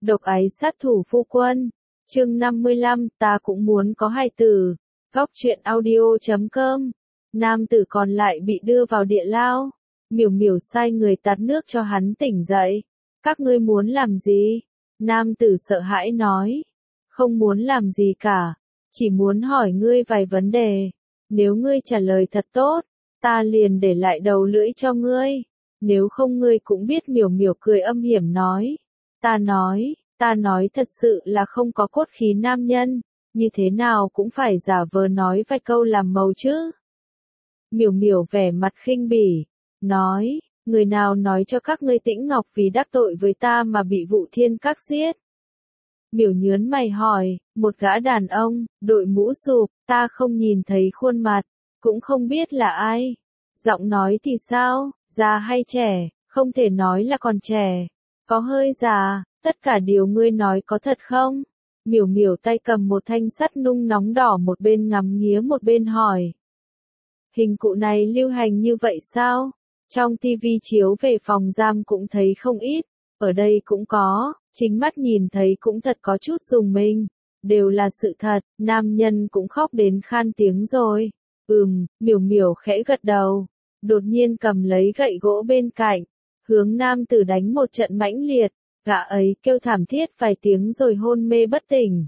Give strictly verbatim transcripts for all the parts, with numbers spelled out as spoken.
Độc ái sát thủ phu quân. Chương năm mươi lăm, ta cũng muốn có hài tử. Góc truyện audio chấm com. Nam tử còn lại bị đưa vào địa lao. Miểu miểu sai người tạt nước cho hắn tỉnh dậy. Các ngươi muốn làm gì? Nam tử sợ hãi nói. Không muốn làm gì cả. Chỉ muốn hỏi ngươi vài vấn đề. Nếu ngươi trả lời thật tốt, ta liền để lại đầu lưỡi cho ngươi. Nếu không ngươi cũng biết. Miểu miểu cười âm hiểm nói. Ta nói, ta nói thật sự là không có cốt khí nam nhân, như thế nào cũng phải giả vờ nói vài câu làm màu chứ. Miểu miểu vẻ mặt khinh bỉ, nói, người nào nói cho các ngươi Tĩnh Ngọc vì đắc tội với ta mà bị Vũ Thiên Các giết. Miểu nhớn mày hỏi, một gã đàn ông, đội mũ sụp, ta không nhìn thấy khuôn mặt, cũng không biết là ai. Giọng nói thì sao, già hay trẻ, không thể nói là còn trẻ, có hơi già, tất cả điều ngươi nói có thật không? Miểu miểu tay cầm một thanh sắt nung nóng đỏ, một bên ngắm nghía một bên hỏi. Hình cụ này lưu hành như vậy sao? Trong tivi chiếu về phòng giam cũng thấy không ít, ở đây cũng có, chính mắt nhìn thấy cũng thật có chút rùng mình, đều là sự thật. Nam nhân cũng khóc đến khan tiếng rồi. Ừm, miểu miểu khẽ gật đầu, đột nhiên cầm lấy gậy gỗ bên cạnh, hướng nam tử đánh một trận mãnh liệt, gã ấy kêu thảm thiết vài tiếng rồi hôn mê bất tỉnh.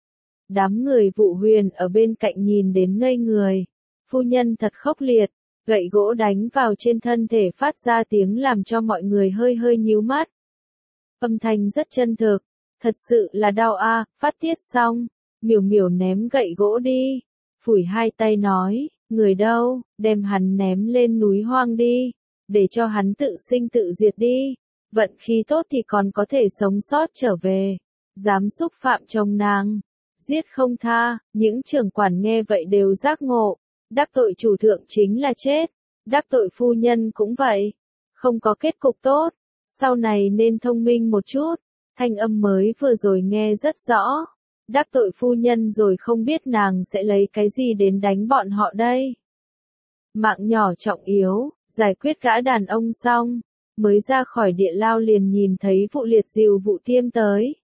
Đám người Vụ Huyền ở bên cạnh nhìn đến ngây người, phu nhân thật khốc liệt, gậy gỗ đánh vào trên thân thể phát ra tiếng làm cho mọi người hơi hơi nhíu mắt. Âm thanh rất chân thực, thật sự là đau a. À. Phát tiết xong, miểu miểu ném gậy gỗ đi, phủi hai tay nói, người đâu, đem hắn ném lên núi hoang đi, để cho hắn tự sinh tự diệt đi, vận khí tốt thì còn có thể sống sót trở về, dám xúc phạm chồng nàng, giết không tha. Những trưởng quản nghe vậy đều giác ngộ, đắc tội chủ thượng chính là chết, đắc tội phu nhân cũng vậy, không có kết cục tốt, sau này nên thông minh một chút. Thanh âm mới vừa rồi nghe rất rõ, đắc tội phu nhân rồi không biết nàng sẽ lấy cái gì đến đánh bọn họ đây. Mạng nhỏ trọng yếu, giải quyết gã đàn ông xong, mới ra khỏi địa lao liền nhìn thấy Vụ Liệt dìu Vụ Tiêm tới.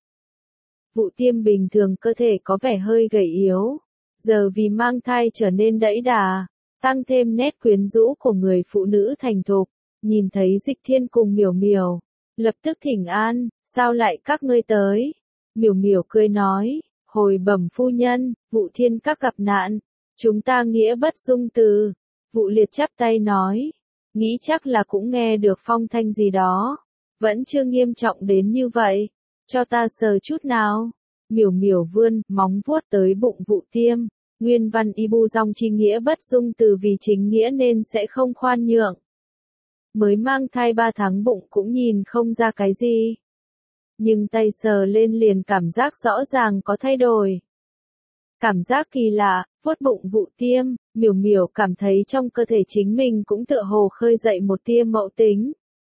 Vụ Tiêm bình thường cơ thể có vẻ hơi gầy yếu, giờ vì mang thai trở nên đẫy đà, tăng thêm nét quyến rũ của người phụ nữ thành thục. Nhìn thấy Dịch Thiên cùng Miểu miểu, lập tức thỉnh an, sao lại các ngươi tới? Miểu miểu cười nói, hồi bẩm phu nhân, Vụ Thiên Các gặp nạn, chúng ta nghĩa bất dung từ. Vụ Liệt chắp tay nói, nghĩ chắc là cũng nghe được phong thanh gì đó, vẫn chưa nghiêm trọng đến như vậy, cho ta sờ chút nào. Miểu miểu vươn móng vuốt tới bụng Vụ Tiêm, nguyên văn y bu dong chi nghĩa bất dung từ vì chính nghĩa nên sẽ không khoan nhượng. Mới mang thai ba tháng bụng cũng nhìn không ra cái gì, nhưng tay sờ lên liền cảm giác rõ ràng có thay đổi. Cảm giác kỳ lạ, vuốt bụng Vụ Tiêm, miểu miểu cảm thấy trong cơ thể chính mình cũng tựa hồ khơi dậy một tia mậu tính,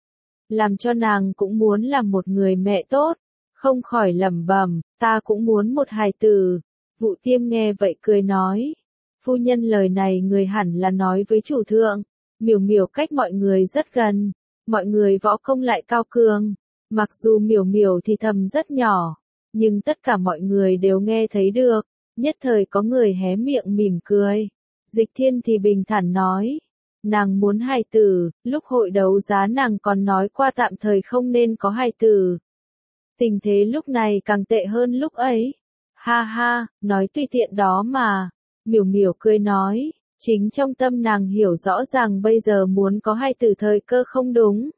làm cho nàng cũng muốn làm một người mẹ tốt, không khỏi lẩm bẩm, ta cũng muốn một hài tử. Vụ Tiêm nghe vậy cười nói, phu nhân lời này người hẳn là nói với chủ thượng. Miểu miểu cách mọi người rất gần, mọi người võ công lại cao cường, mặc dù miểu miểu thì thầm rất nhỏ, nhưng tất cả mọi người đều nghe thấy được, nhất thời có người hé miệng mỉm cười. Dịch Thiên thì bình thản nói, nàng muốn hài tử, lúc hội đấu giá nàng còn nói qua tạm thời không nên có hài tử. Tình thế lúc này càng tệ hơn lúc ấy. Ha ha, nói tùy tiện đó mà. Miểu miểu cười nói, chính trong tâm nàng hiểu rõ ràng bây giờ muốn có hài tử thời cơ không đúng.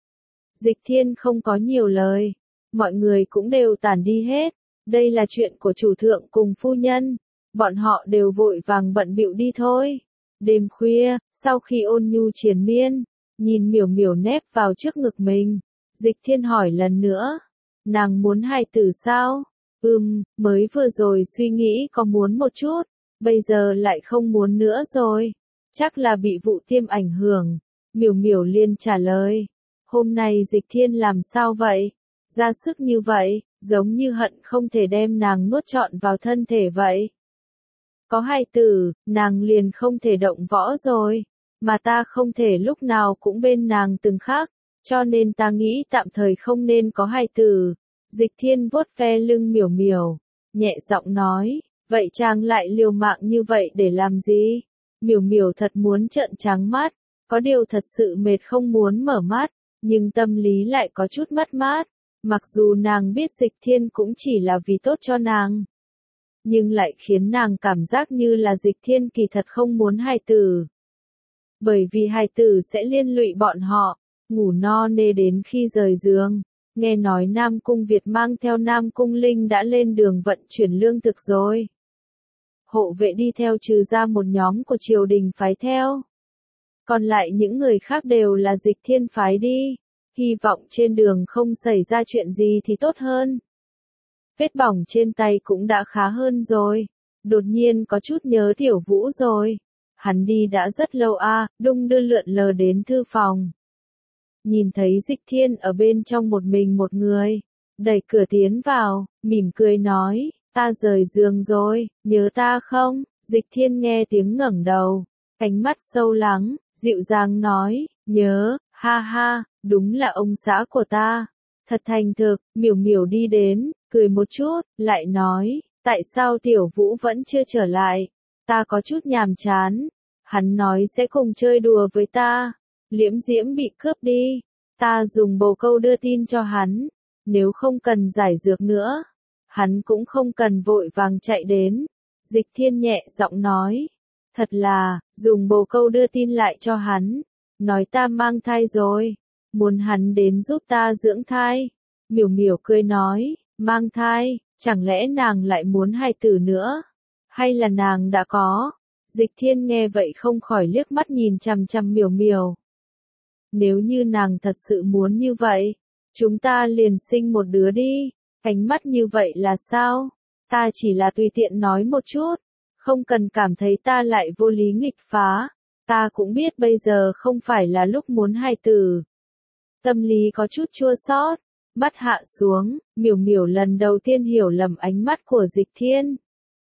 Dịch Thiên không có nhiều lời, mọi người cũng đều tản đi hết, đây là chuyện của chủ thượng cùng phu nhân, bọn họ đều vội vàng bận bịu đi thôi. Đêm khuya, sau khi ôn nhu triền miên, nhìn miểu miểu nép vào trước ngực mình, Dịch Thiên hỏi lần nữa, nàng muốn hài tử sao? Ừm, mới vừa rồi suy nghĩ có muốn một chút, bây giờ lại không muốn nữa rồi, chắc là bị Vụ Tiêm ảnh hưởng. Miểu miểu liền trả lời, hôm nay Dịch Thiên làm sao vậy? Ra sức như vậy, giống như hận không thể đem nàng nuốt trọn vào thân thể vậy. Có hài tử, nàng liền không thể động võ rồi, mà ta không thể lúc nào cũng bên nàng từng khắc, cho nên ta nghĩ tạm thời không nên có hài tử. Dịch Thiên vuốt ve lưng miểu miểu, nhẹ giọng nói, vậy chàng lại liều mạng như vậy để làm gì? Miểu miểu thật muốn trợn trắng mắt, có điều thật sự mệt không muốn mở mắt, nhưng tâm lý lại có chút mất mát, mặc dù nàng biết Dịch Thiên cũng chỉ là vì tốt cho nàng. Nhưng lại khiến nàng cảm giác như là Dịch Thiên kỳ thật không muốn hài tử. Bởi vì hài tử sẽ liên lụy bọn họ, ngủ no nê đến khi rời giường. Nghe nói Nam Cung Việt mang theo Nam Cung Linh đã lên đường vận chuyển lương thực rồi. Hộ vệ đi theo trừ ra một nhóm của triều đình phái theo. Còn lại những người khác đều là Dịch Thiên phái đi. Hy vọng trên đường không xảy ra chuyện gì thì tốt hơn. Vết bỏng trên tay cũng đã khá hơn rồi. Đột nhiên có chút nhớ Tiểu Vũ rồi. Hắn đi đã rất lâu a, à, đung đưa lượn lờ đến thư phòng. Nhìn thấy Dịch Thiên ở bên trong một mình một người. Đẩy cửa tiến vào, mỉm cười nói, ta rời giường rồi, nhớ ta không? Dịch Thiên nghe tiếng ngẩng đầu, ánh mắt sâu lắng, dịu dàng nói, nhớ, ha ha, đúng là ông xã của ta. Thật thành thực, miểu miểu đi đến, cười một chút, lại nói, tại sao Tiểu Vũ vẫn chưa trở lại? Ta có chút nhàm chán. Hắn nói sẽ cùng chơi đùa với ta. Liễm Diễm bị cướp đi. Ta dùng bồ câu đưa tin cho hắn. Nếu không cần giải dược nữa, hắn cũng không cần vội vàng chạy đến. Dịch Thiên nhẹ giọng nói. Thật là, dùng bồ câu đưa tin lại cho hắn. Nói ta mang thai rồi. Muốn hắn đến giúp ta dưỡng thai. Miểu miểu cười nói, mang thai, chẳng lẽ nàng lại muốn hài tử nữa? Hay là nàng đã có? Dịch Thiên nghe vậy không khỏi liếc mắt nhìn chằm chằm miểu miểu. Nếu như nàng thật sự muốn như vậy, chúng ta liền sinh một đứa đi. Ánh mắt như vậy là sao? Ta chỉ là tùy tiện nói một chút. Không cần cảm thấy ta lại vô lý nghịch phá. Ta cũng biết bây giờ không phải là lúc muốn hài tử. Tâm lý có chút chua xót, mắt hạ xuống, miểu miểu lần đầu tiên hiểu lầm ánh mắt của Dịch Thiên.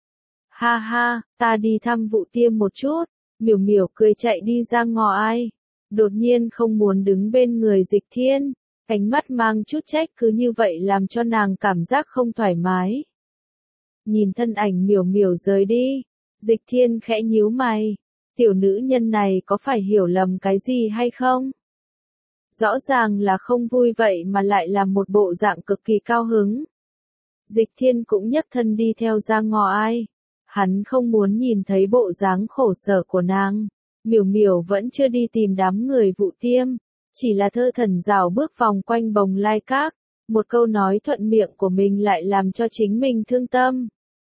Ha ha, ta đi thăm Vụ Tiêm một chút. Miểu miểu cười chạy đi ra ngoài. Đột nhiên không muốn đứng bên người Dịch Thiên. Ánh mắt mang chút trách cứ như vậy làm cho nàng cảm giác không thoải mái. Nhìn thân ảnh miểu miểu rời đi. Dịch Thiên khẽ nhíu mày. Tiểu nữ nhân này có phải hiểu lầm cái gì hay không? Rõ ràng là không vui vậy mà lại làm một bộ dạng cực kỳ cao hứng. Dịch Thiên cũng nhấc thân đi theo ra ngoài. Hắn không muốn nhìn thấy bộ dáng khổ sở của nàng. Miểu miểu vẫn chưa đi tìm đám người Vụ Tiêm. Chỉ là thơ thần rào bước vòng quanh Bồng Lai Các. Một câu nói thuận miệng của mình lại làm cho chính mình thương tâm.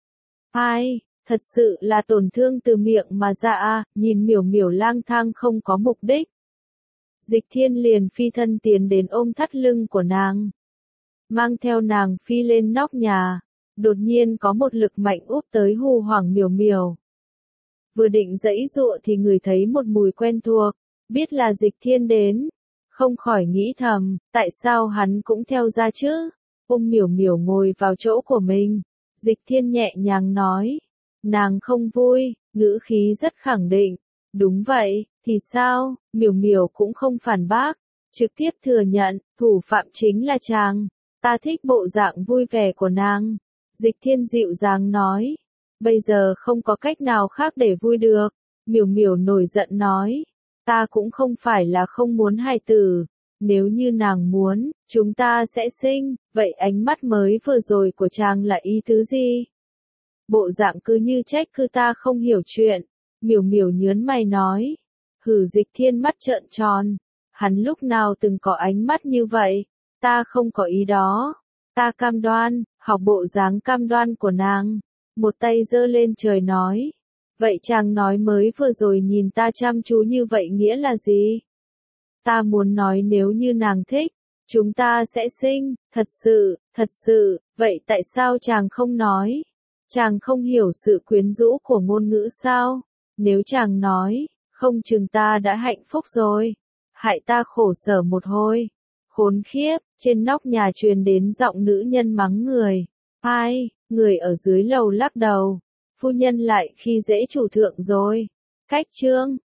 Ai, thật sự là tổn thương từ miệng mà ra à, nhìn miểu miểu lang thang không có mục đích. Dịch Thiên liền phi thân tiến đến ôm thắt lưng của nàng. Mang theo nàng phi lên nóc nhà. Đột nhiên có một lực mạnh úp tới hù hoảng miểu miểu. Vừa định giãy giụa thì ngửi thấy một mùi quen thuộc. Biết là Dịch Thiên đến. Không khỏi nghĩ thầm, tại sao hắn cũng theo ra chứ? Ôm miểu miểu ngồi vào chỗ của mình. Dịch Thiên nhẹ nhàng nói. Nàng không vui, ngữ khí rất khẳng định. Đúng vậy, thì sao? Miểu miểu cũng không phản bác. Trực tiếp thừa nhận, thủ phạm chính là chàng. Ta thích bộ dạng vui vẻ của nàng. Dịch Thiên dịu dàng nói. Bây giờ không có cách nào khác để vui được. Miểu miểu nổi giận nói. Ta cũng không phải là không muốn hài tử. Nếu như nàng muốn, chúng ta sẽ sinh. Vậy ánh mắt mới vừa rồi của chàng là ý tứ gì? Bộ dạng cứ như trách cứ ta không hiểu chuyện. Miểu miểu nhớn mày nói. Hử, Dịch Thiên mắt trợn tròn. Hắn lúc nào từng có ánh mắt như vậy? Ta không có ý đó. Ta cam đoan, học bộ dáng cam đoan của nàng. Một tay giơ lên trời nói. Vậy chàng nói mới vừa rồi nhìn ta chăm chú như vậy nghĩa là gì? Ta muốn nói nếu như nàng thích, chúng ta sẽ sinh, thật sự, thật sự, vậy tại sao chàng không nói? Chàng không hiểu sự quyến rũ của ngôn ngữ sao? Nếu chàng nói, không chừng ta đã hạnh phúc rồi. Hại ta khổ sở một hồi. Khốn khiếp, trên nóc nhà truyền đến giọng nữ nhân mắng người. Ai, người ở dưới lầu lắc đầu. Phu nhân lại khi dễ chủ thượng rồi. Cách chương.